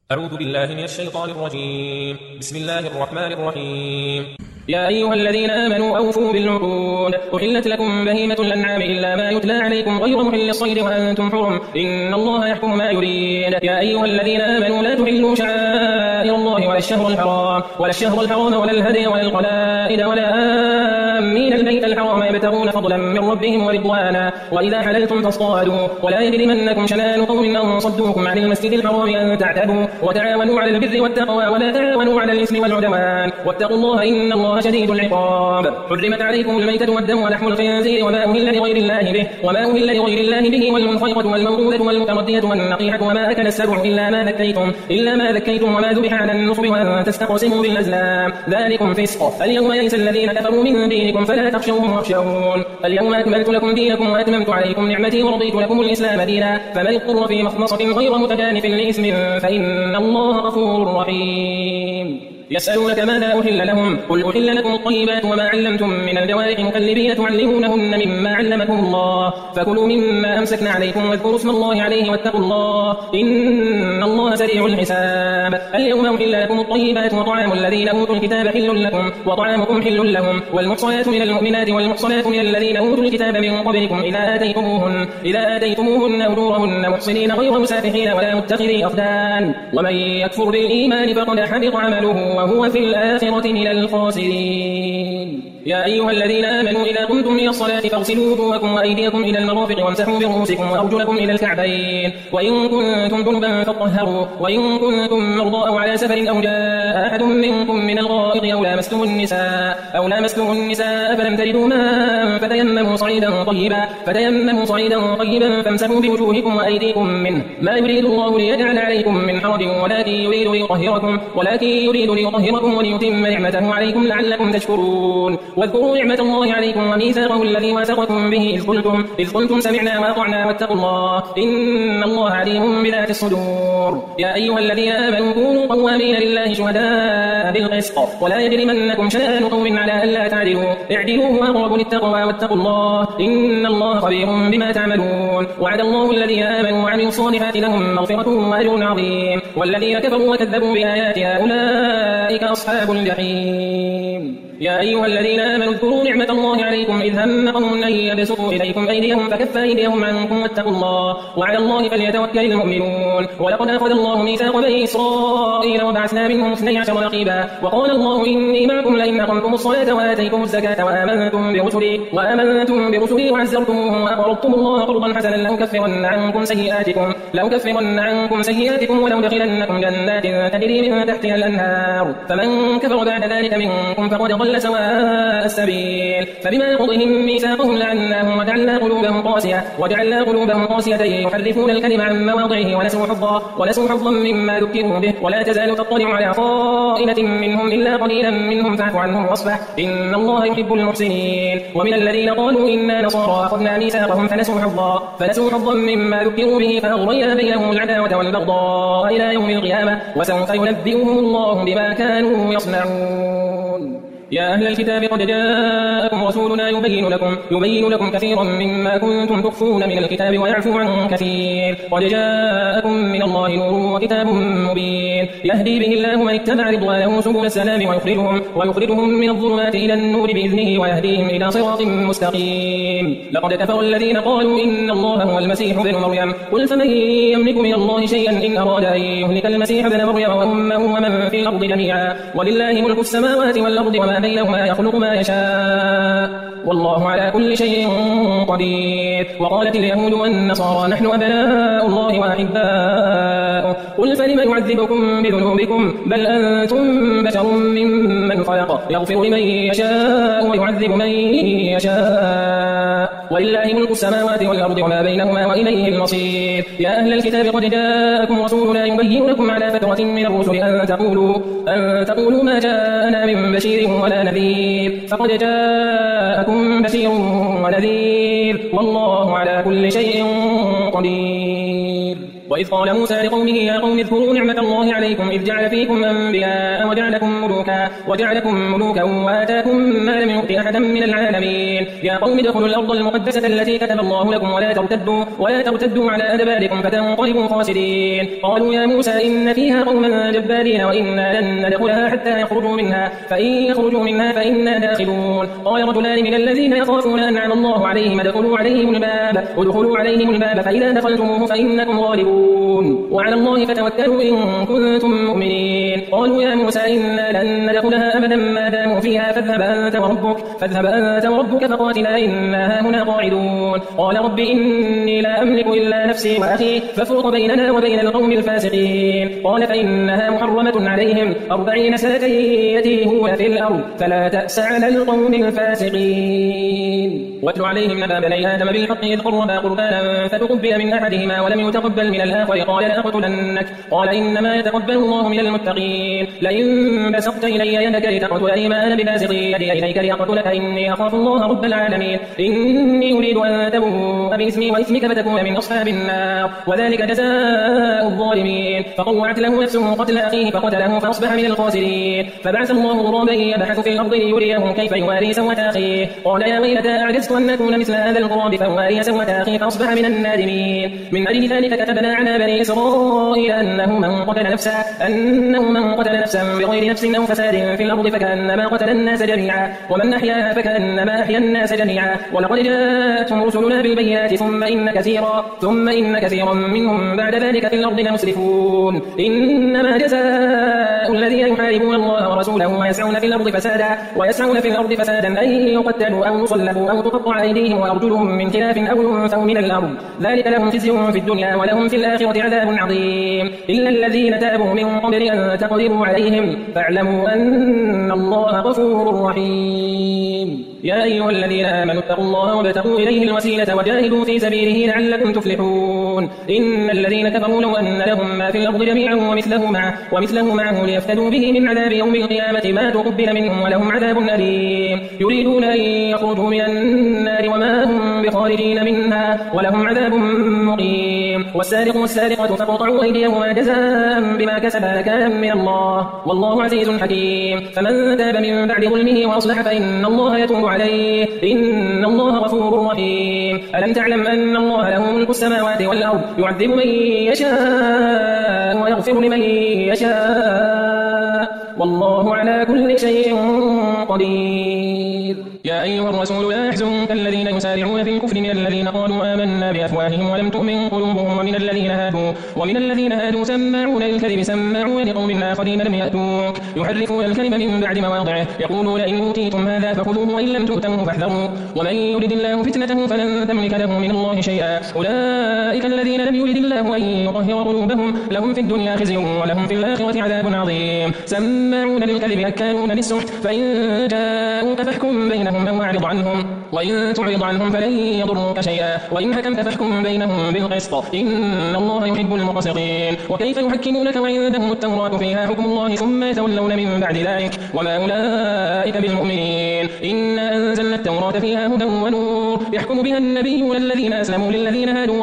أعوذ بالله من الشيطان الرجيم. بسم الله الرحمن الرحيم. يا أيها الذين آمنوا أوفوا بالعقود. أحلت لكم بهيمة الأنعام إلا ما يتلى عليكم غير محل الصيد وأنتم حرم إن الله يحكم ما يريد. يا أيها الذين آمنوا لا تحلوا شعائر الله ولا الشهر الحرام ولا الهدي ولا القلائد ولا آمين البيت الحرام يبتغون فضلا من ربهم ورضوانا وإذا حللتم فاصطادوا ولا يجرمنكم شنآن قوم أن صدوكم عن المسجد الحرام أن تعتدوا وتعاونوا على البر والتقوى ولا تعاونوا على الإثم والعدوان واتقوا الله إن الله شديد العقاب. حرمت عليكم الميتة والدم ولحم الخنزير وما أهل لغير الله به والمنخنقة والموقوذة والمتردية والنقيحة وما أكل السبع إلا ما ذكيتم وما ذبح على النصب وأن تستقسموا بالأزلام ذلكم فسق. اليوم يئس الذين كفروا من دينكم فلا تخشوهم واخشون. اليوم أكملت لكم دينكم وأتممت عليكم نعمتي ورضيت لكم الإسلام دينا فمن اضطر في مخمصة غير متجانف لإثم فإن الله غفور رحيم. يسألونك ماذا أحل لهم قل أحل لكم الطيبات وما علمتم من الجوارح مكلبين تعلمونهن مما علمكم الله فكلوا مما أمسكن عليكم واذكروا اسم الله عليه واتقوا الله إن الله سريع الحساب. اليوم أحل لكم الطيبات وطعام الذين أوتوا الكتاب حل لكم وطعامكم حل لهم والمحصنات من المؤمنات والمحصنات من الذين أوتوا الكتاب من قبلكم إذا آتيتموهن أجورهن محصنين غير مسافحين ولا متخذي أخدان ومن يكفر بالإيمان فقد حبط عمله وهو في الآخرة من الخاسرين. يا أيها الذين آمنوا إذا قمتم إلى الصلاة فاغسلوا وجوهكم وأيديكم إلى المرافق وامسحوا برؤوسكم وأرجلكم إلى الكعبين وإن كنتم جنبا فاطهروا وإن كنتم مرضى أو على سفر أو جاء أحد منكم من الغائط أو لامستم النساء فلم تجدوا ماء فتيمموا صعيدا طيبا فامسحوا بوجوهكم وأيديكم منه ما يريد الله ليجعل عليكم من حرج ولكن يريد ليطهركم وليتم نعمته عليكم لعلكم تشكرون. واذكروا نعمة الله عليكم وميثاقه الذي واثقكم به إذ قلتم سمعنا وأطعنا واتقوا الله إن الله عليم بذات الصدور. يا أيها الذين آمنوا كونوا قوامين لله شهداء بالقسط ولا يجرمنكم شنآن قوم على ألا تعدلوا اعدلوا هو أقرب للتقوى واتقوا الله إن الله خبير بما تعملون. وعد الله الذين آمنوا وعملوا الصالحات لهم مغفرة وأجر عظيم والذين كفروا وكذبوا بآياتنا أولئك أصحاب الجحيم. يا أيها الذين آمنوا اذكروا نعمة الله عليكم إذ هم قوم أن يبسطوا إليكم أيديهم فكف أيديهم عنكم واتقوا الله وعلى الله فليتوكل المؤمنون. ولقد أخذ الله ميثاق بني إسرائيل وبعثنا منهم 12 نقيبا وقال الله إني معكم لئن أقمتم الصلاة وآتيتم الزكاة وآمنتم برسلي وعزرتموهم وأقرضتم الله قرضا حسنا لأكفرن عنكم سيئاتكم ولأدخلنكم جنات تجري من تحتها الأنهار فمن كفر بعد ذلك منكم فقد ضل سواء السبيل. فبما نقضهم ميثاقهم لعناهم وجعلنا قلوبهم قاسية يحرفون الكلم عن مواضعه ونسوا حظا مما ذكروا به ولا تزال تطلع على خائنة منهم إلا قليلا منهم فاعف عنهم واصفح إن الله يحب المحسنين. ومن الذين قالوا إنا نصارى أخذنا ميثاقهم فنسوا حظا مما ذكروا به فأغرينا بينهم العداوة والبغضاء إلى يوم القيامة وسوف ينبئهم الله بما كانوا يصنعون. يا أهل الكتاب قد جاءكم رسولنا يبين لكم كثيرا مما كنتم تخفون من الكتاب ويعفو عن كثير قد جاءكم من الله نور وكتاب مبين يهدي به الله من اتبع رضوانه سبل السلام ويخرجهم من الظلمات إلى النور بإذنه ويهديهم إلى صراط مستقيم. لقد كفر الذين قالوا إن الله هو المسيح ابن مريم قل فمن يملك من الله شيئا إن أراد أن يهلك المسيح ابن مريم وأمه ومن في الأرض جميعا ولله ملك السماوات والأرض وما بينهما يخلق ما يشاء والله على كل شيء قدير. وقالت اليهود والنصارى نحن أبناء الله وأحباؤه قل فلم يعذبكم بذنوبكم بل أنتم بشر ممن خلق يغفر لمن يشاء ويعذب من يشاء ولله ملك السماوات والأرض وما بينهما وإليه المصير. يا أهل الكتاب قد جاءكم رسولنا يبين لكم على فترة من الرسل أن تقولوا ما جاءنا من بشير ولا نذير فقد جاءكم بشير ونذير والله على كل شيء قدير. وإذ قال موسى لقومه يا قوم اذكروا نعمة الله عليكم إذ جعل فيكم أنبياء وجعلكم ملوكا وآتاكم ما لم يؤت أحدا من العالمين يا قوم ادخلوا الأرض المقدسة التي كتب الله لكم ولا ترتدوا على أدباركم فتنقلبوا خاسرين قالوا يا موسى إن فيها قوما جبارين وإنا لن ندخلها حتى يخرجوا منها فإن يخرجوا منها فإنا داخلون قال رجلان من الذين يخافون أنعم الله عليهم ادخلوا عليهم الباب فإذا دخلتموه فإنكم غالبون وعلى الله فتوكلوا إن كنتم مؤمنين قالوا يا موسى إنا لن ندخلها أبدا ما داموا فيها فاذهب أنت وربك فقاتلا إنا هاهنا قاعدون قال رب إني لا أملك إلا نفسي وأخي فافرق بيننا وبين القوم الفاسقين قال فإنها محرمة عليهم 40 سنة يتيهون في الأرض فلا تأس على القوم الفاسقين واتل عليهم نبأ بني آدم بالحق إذ قربا قربانا فتقبل من أحدهما ولم يتقبل من الآخر قال لأقتلنك قال إنما يتقبل الله من المتقين لئن بسطت إلي يدك لتقتلني ما أنا بباسط يدي إليك لأقتلك إني أخاف الله رب العالمين إني أريد أن تبوء بإثمي وإثمك فتكون من أصحاب النار وذلك جزاء الظالمين فطوعت له نفسه قتل أخيه فقتله فأصبح من الخاسرين فبعث الله غرابا يبحث في الأرض ليريه كيف يواري سوءة أخيه قال يا ويلتى أعجزت أن أكون مثل هذا الغراب فأواري سوءة أخيه فأصبح من النادمين من أجل ذلك كتبنا على بني إسرائيل أنه من قتل نفسا بغير نفس أو فساد في الأرض فكأنما قتل الناس جميعا ومن أحياها فكأنما أحيا الناس جميعا ولقد جاءتهم رسلنا بالبينات ثم إن كثيرا منهم بعد ذلك في الأرض لمسرفون إنما جزاء الذين يحاربون الله ورسوله ويسعون في الأرض فسادا أن يقتلوا أو يصلبوا أو تقطع أيديهم وأرجلهم من خلاف أو ينفوا من الأرض ذلك لهم خزي في الدنيا ولهم في الآخرة عذاب عظيم إلا الذين تابوا من قبل أن تقدروا عليهم فاعلموا أن الله غفور رحيم يا أيها الذين آمنوا اتقوا الله وابتغوا إليه الوسيلة وجاهدوا في سبيله لعلكم تفلحون إن الذين كفروا لو أن لهم ما في الأرض جميعا ومثله معه ليفتدوا به من عذاب يوم القيامة ما تقبل منهم ولهم عذاب أليم يريدون أن يخرجوا من النار وما هم بخارجين منها ولهم عذاب مقيم والسارق والسارقة فاقطعوا أيديهما جزاء بما كسبا نكالا من الله والله عزيز حكيم فمن تاب من بعد ظلمه وأصلح فإن الله يتوب عليه إن الله غفور رحيم ألم تعلم أن الله له ملك السماوات والأرض يعذب من يشاء ويغفر لمن يشاء والله على كل شيء قدير يا أيها الرسول لا يحزنك الذين يسارعون في الكفر من الذين قالوا آمنا بأفواههم ولم تؤمن قلوبهم ومن الذين هادوا سماعون للكذب سماعون لقوم آخرين لم يأتوك يحرفون الكلم من بعد مواضعه يقولون إن أوتيتم هذا فخذوه وإن لم تؤتوه فاحذروا ومن يرد الله فتنته فلن تملك له من الله شيئا أولئك الذين لم يرد الله أن يطهر قلوبهم لهم في الدنيا خزي ولهم في الآخرة عذاب عظيم سماعون للكذب أكالون للسحت فإن جاءوك فاحكم بينهم أو أعرض عنهم وإن تعرض عنهم فلن يضروك شيئا وإن حكمت فاحكم بينهم بالقسط إن الله يحب المقسطين وكيف يحكمونك وعندهم التوراة فيها حكم الله ثم يتولون من بعد ذلك وما أولئك بالمؤمنين إنا أنزلنا التوراة فيها هدى ونور يحكم بها النبيون الذين أسلموا للذين هادوا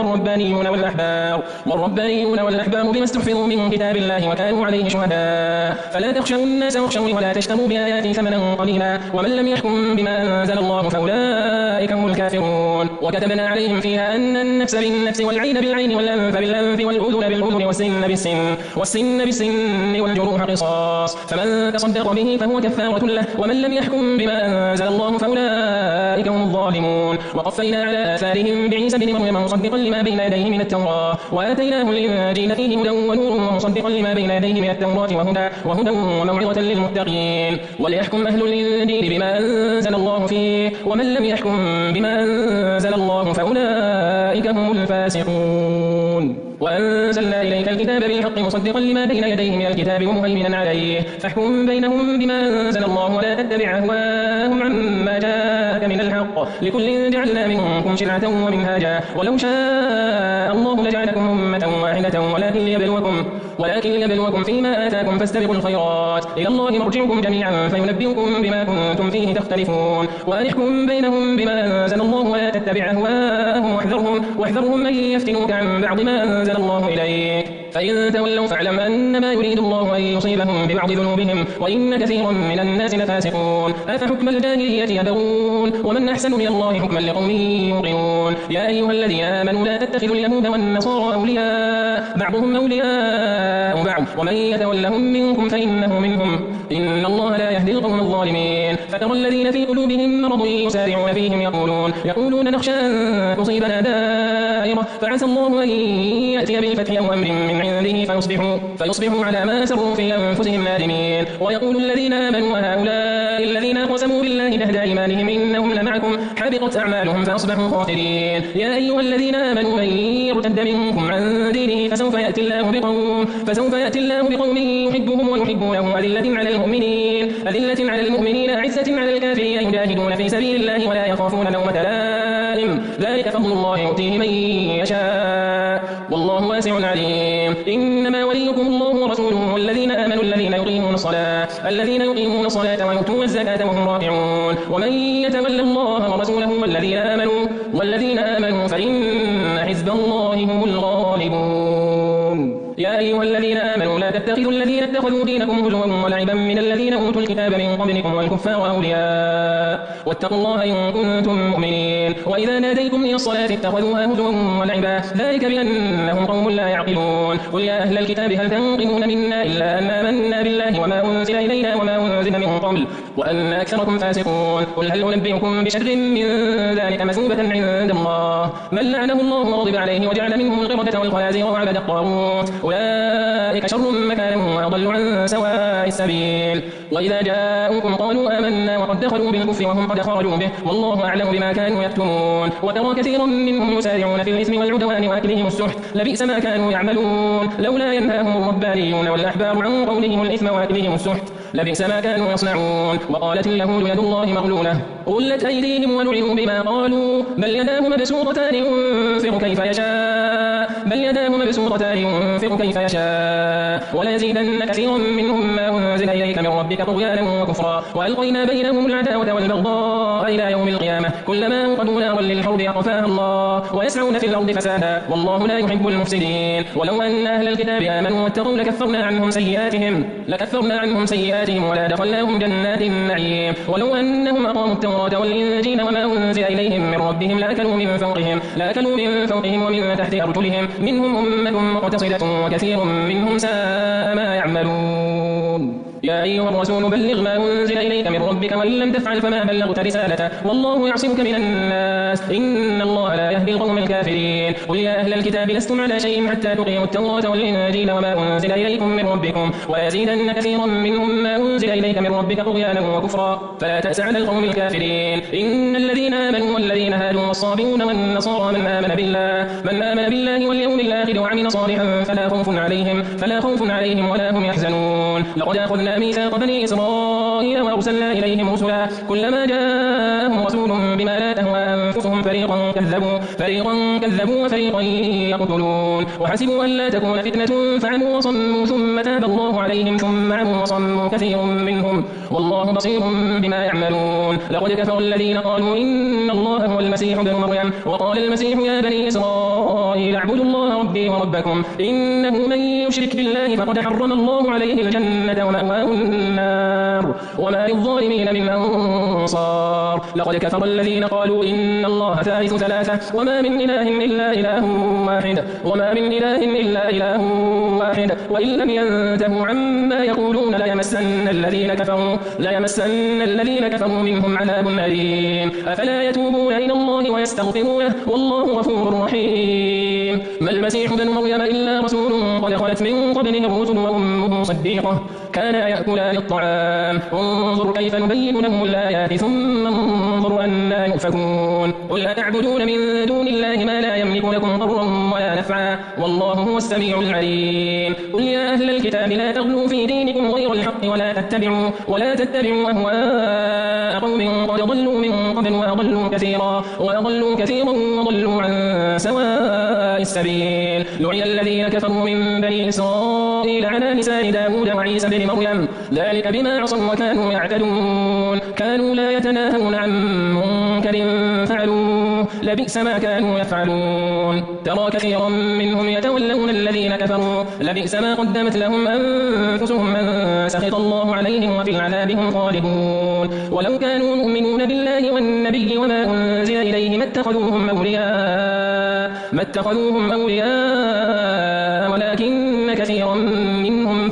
والربانيون والأحبار بما استحفظوا من كتاب الله وكانوا عليه شهداء فلا تخشوا الناس واخشوني ولا تشتروا بآياتي ثمنا قليلا ومن لم يحكم بما أنزل الله فأولئك هم الكافرون وكتبنا عليهم فيها أن النفس بالنفس والعين بالعين والأنف بالأنف والأذن بالأذن والسن بالسن والجروح قصاص فمن تصدق به فهو كفارة له ومن لم يحكم بما أنزل الله فأولئك هم الظالمون وقفينا على آثارهم بعيسى بن مريم مصدقا لما بين يديه من التوراة وآتيناه الإنجيل فيه هدى ونور ومصدقا لما بين يديه من التوراة وهدى وموعظة للمتقين وليحكم أهل الإنجيل بما أنزل الله فيه ومن لم يحكم بما أنزل الله فأولئك هم الفاسقون وأنزلنا إليك الكتاب بالحق مصدقا لما بين يديه من الكتاب ومهيمنا عليه فاحكم بينهم بما أنزل الله ولا تتبع أهواءهم عما جاءك من الحق لكل جعلنا منكم شرعة ومنهاجا ولو شاء الله لجعلكم أمة واحدة ولكن ليبلوكم فيما آتاكم فاستبقوا الخيرات إلى الله مرجعكم جميعا فينبئكم بما كنتم فيه تختلفون وأن احكم بينهم بما أنزل الله ولا تتبع أهواءهم واحذرهم أن يفتنوك عن بعض ما أنزل أنزل الله إليك فإن تولوا فاعلم أنما يريد الله أن يصيبهم ببعض ذنوبهم وإن كثيرا من الناس لفاسقون أفحكم الجاهلية يبغون ومن أحسن من الله حكما لقوم يوقنون يا أيها الذين آمنوا لا تتخذوا اليهود والنصارى أولياء بعضهم أولياء بعض ومن يتولهم منكم فإنه منهم إن الله لا يهدي القوم الظالمين فترى الذين في قلوبهم مرض يسارعون فيهم يقولون نخشى أن تصيبنا دائرة فعسى الله أن يأتي بالفتح أو أمر من عنده فيصبحوا على ما أسروا في أنفسهم نادمين ويقول الذين آمنوا هؤلاء الذين أقسموا بالله جهد أيمانهم إنهم لمعكم حبطت أعمالهم فأصبحوا خاسرين يا أيها الذين آمنوا من يرتد منكم عن دينه فسوف يأتي الله بقوم يحبهم ويحبونه أذلة على المؤمنين أعزة على الكافرين يجاهدون في سبيل الله ولا يخافون لومة لائم ذلك فضل الله يؤتيه من يشاء والله واسع عليم إنما وليكم الله ورسوله والذين آمنوا الذين يقيمون الصلاة ويؤتون الزكاة وهم راكعون ومن يتول الله ورسوله والذين آمنوا فإن حزب الله هم الغالبون يا أيها الذين آمنوا لا تتخذوا الذين اتخذوا دينكم هزوا ولعبا من الذين أوتوا الكتاب من قبلكم والكفار أولياء واتقوا الله إن كنتم مؤمنين وإذا ناديتم إلى الصلاة اتخذوها هزوا ولعبا ذلك بأنهم قوم لا يعقلون قل يا أهل الكتاب هل تنقمون منا إلا أن آمنا بالله وما أنزل إلينا وما أنزل من قبل وأن أكثركم فاسقون قل هل أنبئكم بشر من ذلك مثوبة عند الله من لعنه الله وغضب عليه وجعل منهم القردة والخنازير وعبد الطاغوت أولئك شر مكانا وأضل عن سواء السبيل وإذا جاءوكم قالوا آمنا وقد دخلوا بالكفر وهم قد خرجوا به والله أعلم بما كانوا يكتمون وترى كثيرا منهم يسارعون في الإثم والعدوان وأكلهم السحت لبئس ما كانوا يعملون لولا ينهاهم الربانيون والأحبار عن قولهم الإثم وأكلهم السحت لبئس ما كانوا يصنعون وقالت اليهود يد الله مغلولة غلت أيديهم ولعنوا بما قالوا بل يداه مبسوطتان ينفق كيف يشاء وليزيدن كثيرا منهم ما أنزل إليك من ربك طغيانا وكفرا وألقينا بينهم العداوة والبغضاء إلى يوم القيامة كلما أوقدوا نارا للحرب أطفاها الله ويسعون في الأرض فسادا والله لا يحب المفسدين ولو أن أهل الكتاب آمنوا واتقوا لكفرنا عنهم سيئاتهم ولا دخلناهم جنات النعيم ولو أنهم أقاموا التوراة والإنجيل وما أنزل إليهم من ربهم لأكلوا من فوقهم ومن تحت أرجلهم منهم أمة مقتصدة وكثير منهم ساء ما يعملون يا أيها الرسول بلغ ما أنزل إليك من ربك وإن لم تفعل فما بلغت رسالته والله يعصمك من الناس إن الله لا يهدي القوم الكافرين قل يا أهل الكتاب لستم على شيء حتى تقيموا التوراة والإنجيل وما أنزل إليكم من ربكم ويزيدن كثيرا منهم ما أنزل إليك من ربك طغيانا وكفرا فلا تأس على القوم الكافرين إن الذين آمنوا والذين هادوا والصابئون والنصارى من آمن بالله واليوم الآخر وعمل صالحا فلا خوف عليهم ولا هم يحزنون لقد أخذنا ميثاق بني إسرائيل وأرسلنا إليهم رسلا كلما جاءهم رسول بما لا تهوى أنفسهم فريقا كذبوا وفريقا يقتلون وحسبوا أن لا تكون فتنة فعموا وصموا ثم تاب الله عليهم ثم عموا وصموا كثير منهم والله بصير بما يعملون لقد كفر الذين قالوا إن الله هو المسيح ابن مريم وقال المسيح يا بني إسرائيل اعبدوا الله ربي وربكم إنه من يشرك بالله فقد حرم الله عليه الجنة ومأواه النار وما للظالمين من أنصار لقد كفر الذين قالوا إن الله ثالث ثلاثة وما من إله إلا إله واحد وإن لم ينتهوا عما يقولون ليمسن الذين كفروا منهم عذاب أليم أفلا يتوبون إلى الله ويستغفرونه والله غفور رحيم ما المسيح ابن مريم إلا رسول قد خلت من قبله الرسل وأمه صديقة كانا يأكلان الطعام انظر كيف نبين لهم الآيات ثم انظر أنا يؤفكون قل أتعبدون من دون الله ما لا يملك لكم ضرا ولا نفعا والله هو السميع العليم قل يا أهل الكتاب لا تغلوا في دينكم غير الحق ولا تتبعوا أهواء قوم قد ضلوا من قبل وأضلوا كثيرا وضلوا عن سواء السبيل لعن الذين كفروا من بني إسرائيل على لسان داود وعيسى بن مريم ذلك بما عصوا وكانوا يعتدون كانوا لا يتناهون عن منكر فعلوه لبئس ما كانوا يفعلون ترى كثيرا منهم يتولون الذين كفروا لبئس ما قدمت لهم أنفسهم أن سخط الله عليهم وفي العذاب هم خالدون ولو كانوا يؤمنون بالله والنبي وما أنزل إليه ما اتخذوهم أولياء ولكن كثيرا منهم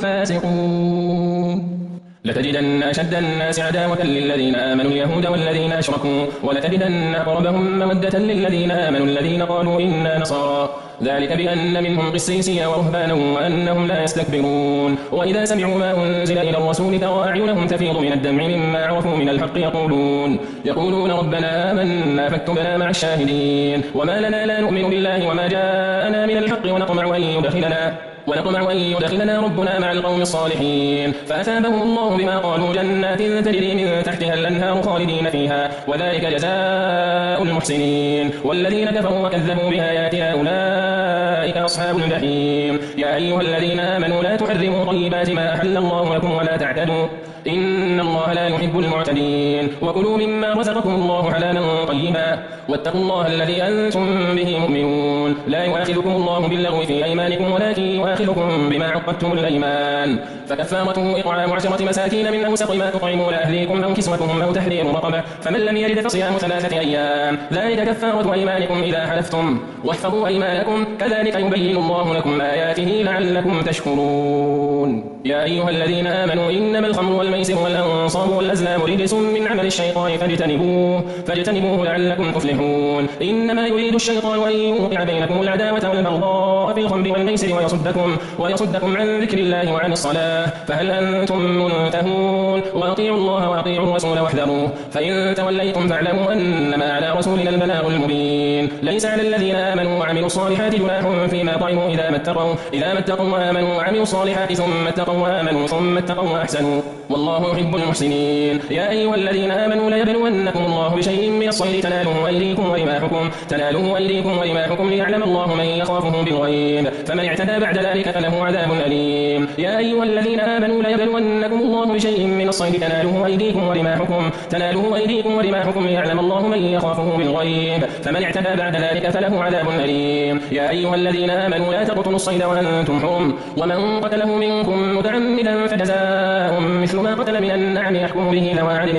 فاسقون لتجدن أشد الناس عداوة للذين آمنوا اليهود والذين أشركوا ولتجدن أقربهم مودة للذين آمنوا الذين قالوا إنا نصارى ذلك بأن منهم قسيسيا ورهبانا وأنهم لا يستكبرون وإذا سمعوا ما أنزل إلى الرسول ترى أعينهم تفيض من الدمع مما عرفوا من الحق يقولون ربنا آمنا فاكتبنا مع الشاهدين وما لنا لا نؤمن بالله وما جاءنا من الحق ونطمع أن يدخلنا ربنا مع القوم الصالحين فأثابهم الله بما قالوا جنات تجري من تحتها الأنهار خالدين فيها وذلك جزاء المحسنين والذين كفروا وكذبوا بآياتنا أولئك أصحاب الجحيم يا أيها الذين آمنوا لا تحرموا طيبات ما أحل الله لكم ولا تعتدوا إن الله لا يحب المعتدين وكلوا مما رزقكم الله حلالا طيبا واتقوا الله الذي أنتم به مؤمنون لا يؤاخذكم الله باللغو في أيمانكم ولكن يؤاخذكم بما عقدتم الأيمان فكفارته إطعام 10 مساكين من أوسط ما تطعمون أهليكم أو كسوتهم أو تحرير رقبة فمن لم يجد فصيام 3 أيام ذلك كفارة أيمانكم إذا حلفتم واحفظوا أيمانكم كذلك يبين الله لكم آياته لعلكم تشكرون يا أيها الذين آمنوا إنما الخمر والميسر والأنصاب والأزلام رجس من عمل الشيطان فاجتنبوه لعلكم تفلحون إنما يريد الشيطان أن يوقع بينكم العداوة والبغضاء في الخمر والميسر ويصدكم عن ذكر الله وعن الصلاة فهل أنتم منتهون وأطيعوا الله وأطيعوا الرسول واحذروه فإن توليتم فاعلموا أنما على رسولنا البلاغ المبين ليس على الذين آمنوا وعملوا الصالحات جناح فيما طعموا إذا ما اتقوا وآمنوا وعملوا الصالحات ثم اتقوا وآمنوا ثم اتقوا وأحسنوا والله يحب المحسنين يا أيها الذين آمنوا ليبلونكم الله بشيء من الصيد تناله أيديكم ورماحكم ليعلم الله من يخافه بالغيب فمن اعتدى بعد ذلك فله عذاب أليم يا أيها الذين آمنوا ليبلونكم الله بشيء من الصيد تناله أيديكم ورماحكم ليعلم الله من يخافه بالغيب فمن اعتدى بعد ذلك فله عذاب أليم يا أيها الذين آمنوا لا تقتلوا الصيد وأنتم حرم ومن قتله منكم متعمدا فجزاء مثل ما قتل من النعم يحكم به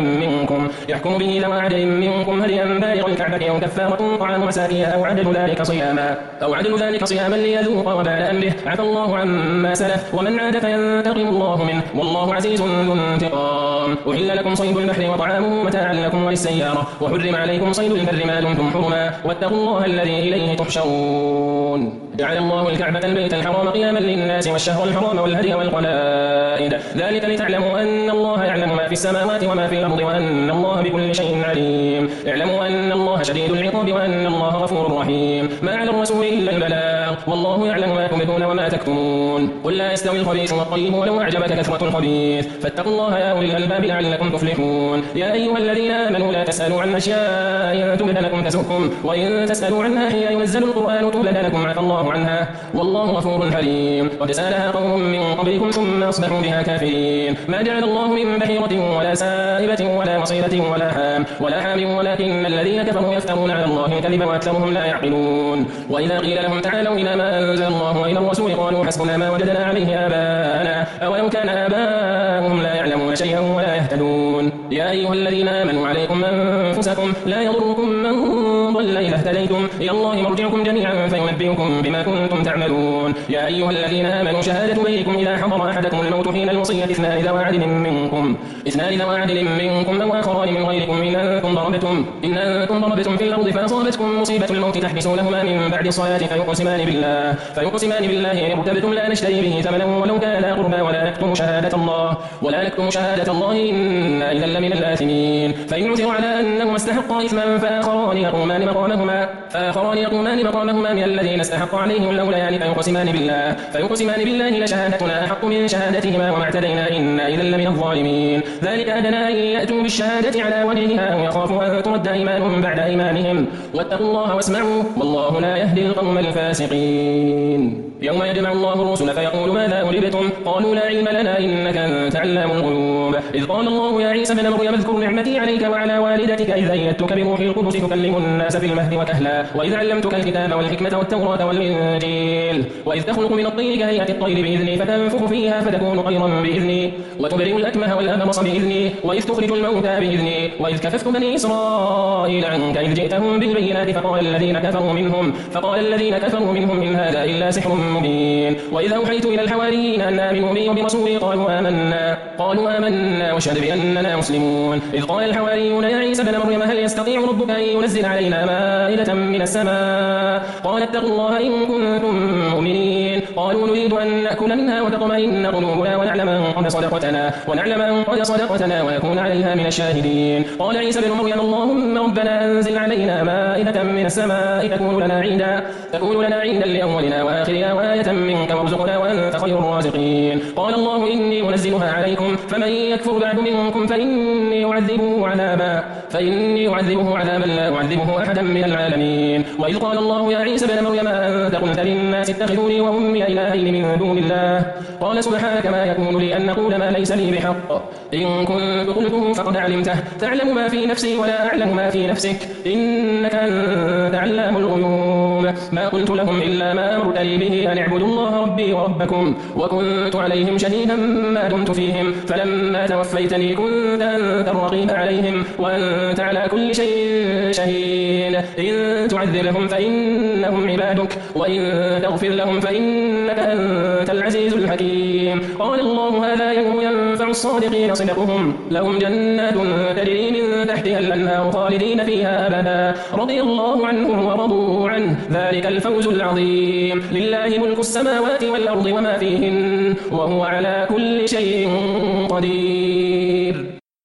ذوى عدل منكم هديا بالغ الكعبة أو كفارة طعام مساكين أو عدل ذلك صياما ليذوق وبال أمره عفى الله عما سلف ومن عاد فينتقم الله منه والله عزيز ذو انتقام أحل لكم صيد البحر وطعامه متاعا لكم وللسيارة وحرم عليكم صيد البر ما دمتم حرما واتقوا الله الذي إليه تحشرون جعل الله الكعبة البيت الحرام قياما للناس والشهر الحرام والهدي والقلائد ذلك لتعلموا أن الله يعلم ما في السماوات وما في الأرض وأن الله بكل شيء عليم اعلموا أن الله شديد العقاب وأن الله غفور رحيم ما على الرسول إلا البلاغ والله يعلم ما تبدون وما تكتمون قل لا يستوي الخبيث والطيب ولو أعجبك كثرة الخبيث فاتقوا الله يا أولي الألباب لعلكم تفلحون يا أيها الذين آمنوا لا تسألوا عن أشياء تبد لكم تسؤكم وإن تسألوا عنها حين ينزل القرآن تبد لكم عفى الله عنها والله غفور حليم قد سألها قوم من قبلكم ثم أصبحوا بها كافرين ما جعل الله من بحيرة ولا سائبة ولا وصيلة ولا حام ولكن الذين كفروا يفترون على الله الكذب وأكثرهم لا يعقلون وإذا قيل لهم تعالوا إلى ما أنزل الله وإلى الرسول قالوا حسبنا ما وجدنا عليه آباءنا أولو كان آباؤهم لا يعلمون شيئا ولا يهتدون يا أيها الذين آمنوا عليكم أنفسكم لا يضركم من ضل إذا اهتديتم إلى الله مرجعكم جميعا فينبئكم بما كنتم تعملون يا أيها الذين آمنوا شهادة بينكم إذا حضر أحدكم الموت حين الوصية اثنان ذوى عدل منكم أو آخران من غيركم إن أنتم ضربتم في الأرض فأصابتكم مصيبة الموت تحبسونهما من بعد الصلاة فيقسمان بالله إن ارتبتم لا نشتري به ثمنا ولو كان ذا قربى ولا نكتم شهادة الله إنا إذا لمن الآثمين. فإن عثروا على أنهما استحقا إثما فآخران يقومان مقامهما من الذين استحق عليهم الأوليان فيقسمان بالله لشهادتنا أحق من شهادتهما وما اعتدينا إنا إذا لمن الظالمين. ذلك أدنى أن يأتوا بالشهادة على وجهها ويخافوا أن ترد أيمان بعد أيمانهم واتقوا الله واسمعوا والله لا يهدي القوم الفاسقين. يوم يجمع الله الرسل فيقول ماذا أجبتم قالوا لا علم لنا إنك أنت علام الغيوب. إذ قال الله يا عيسى ابن مريم اذكر نعمتي عليك وعلى والدتك إذ أيدتك بروح القدس تكلم الناس في المهد وكهلا وإذ علمتك الكتاب والحكمة والتوراة والإنجيل وإذ تخلق من الطين كهيئة الطير بإذني فتنفخ فيها فتكون طيرا بإذني وتبرئ الأكمه والأبرص بإذني وإذ تخرج الموتى بإذني وإذ كففت بني إسرائيل عنك إذ جئتهم بالبينات فقال الذين كفروا منهم إن هذا إلا سحر مبين. وإذا أوحيت إلى الحواريين أن آمنوا بي وبرسولي قالوا آمنا واشهد بأننا مسلمون. إذ قال الحواريون يا عيسى ابن مريم هل يستطيع ربك أن ينزل علينا مائدة من السماء قال اتقوا الله إن كنتم مؤمنين. قالوا نريد أن نأكل منها وتطمئن قلوبنا ونعلم أن قد صدقتنا ونكون عليها من الشاهدين. قال عيسى ابن مريم اللهم ربنا أنزل علينا مائدة من السماء تكون لنا عيدا لأولنا وآخرنا وآية منك وارزقنا وأنت خير الرازقين. قال الله إني منزلها عليكم فمن يكفر بعد منكم فإني أعذبه عذابا لا أعذبه أحدا من العالمين. وإذ قال الله يا عيسى ابن مريم أنت قلت للناس اتخذوني وأمي إلهين من دون الله قال سبحانك ما يكون لي أن أقول ما ليس لي بحق إن كنت قلته فقد علمته تعلم ما في نفسي ولا أعلم ما في نفسك إنك أنت علام الغيوب. ما قلت لهم إلا ما أمرتني به أن اعبدوا الله ربي وربكم وكنت عليهم شهيدا ما دمت فيهم فلما توفيتني كنت أنت الرقيب عليهم وأنت على كل شيء شهيد. إن تعذبهم فإنهم عبادك وإن تغفر لهم فإنك أنت العزيز الحكيم. قال الله هذا يوم ينفع الصادقين صدقهم لهم جنات تجري من تحتها الأنهار خالدين فيها أبدا رضي الله عنهم ورضوا عنه ذلك الفوز العظيم. لله ملك السماوات والأرض وما فيهن وهو على كل شيء قدير.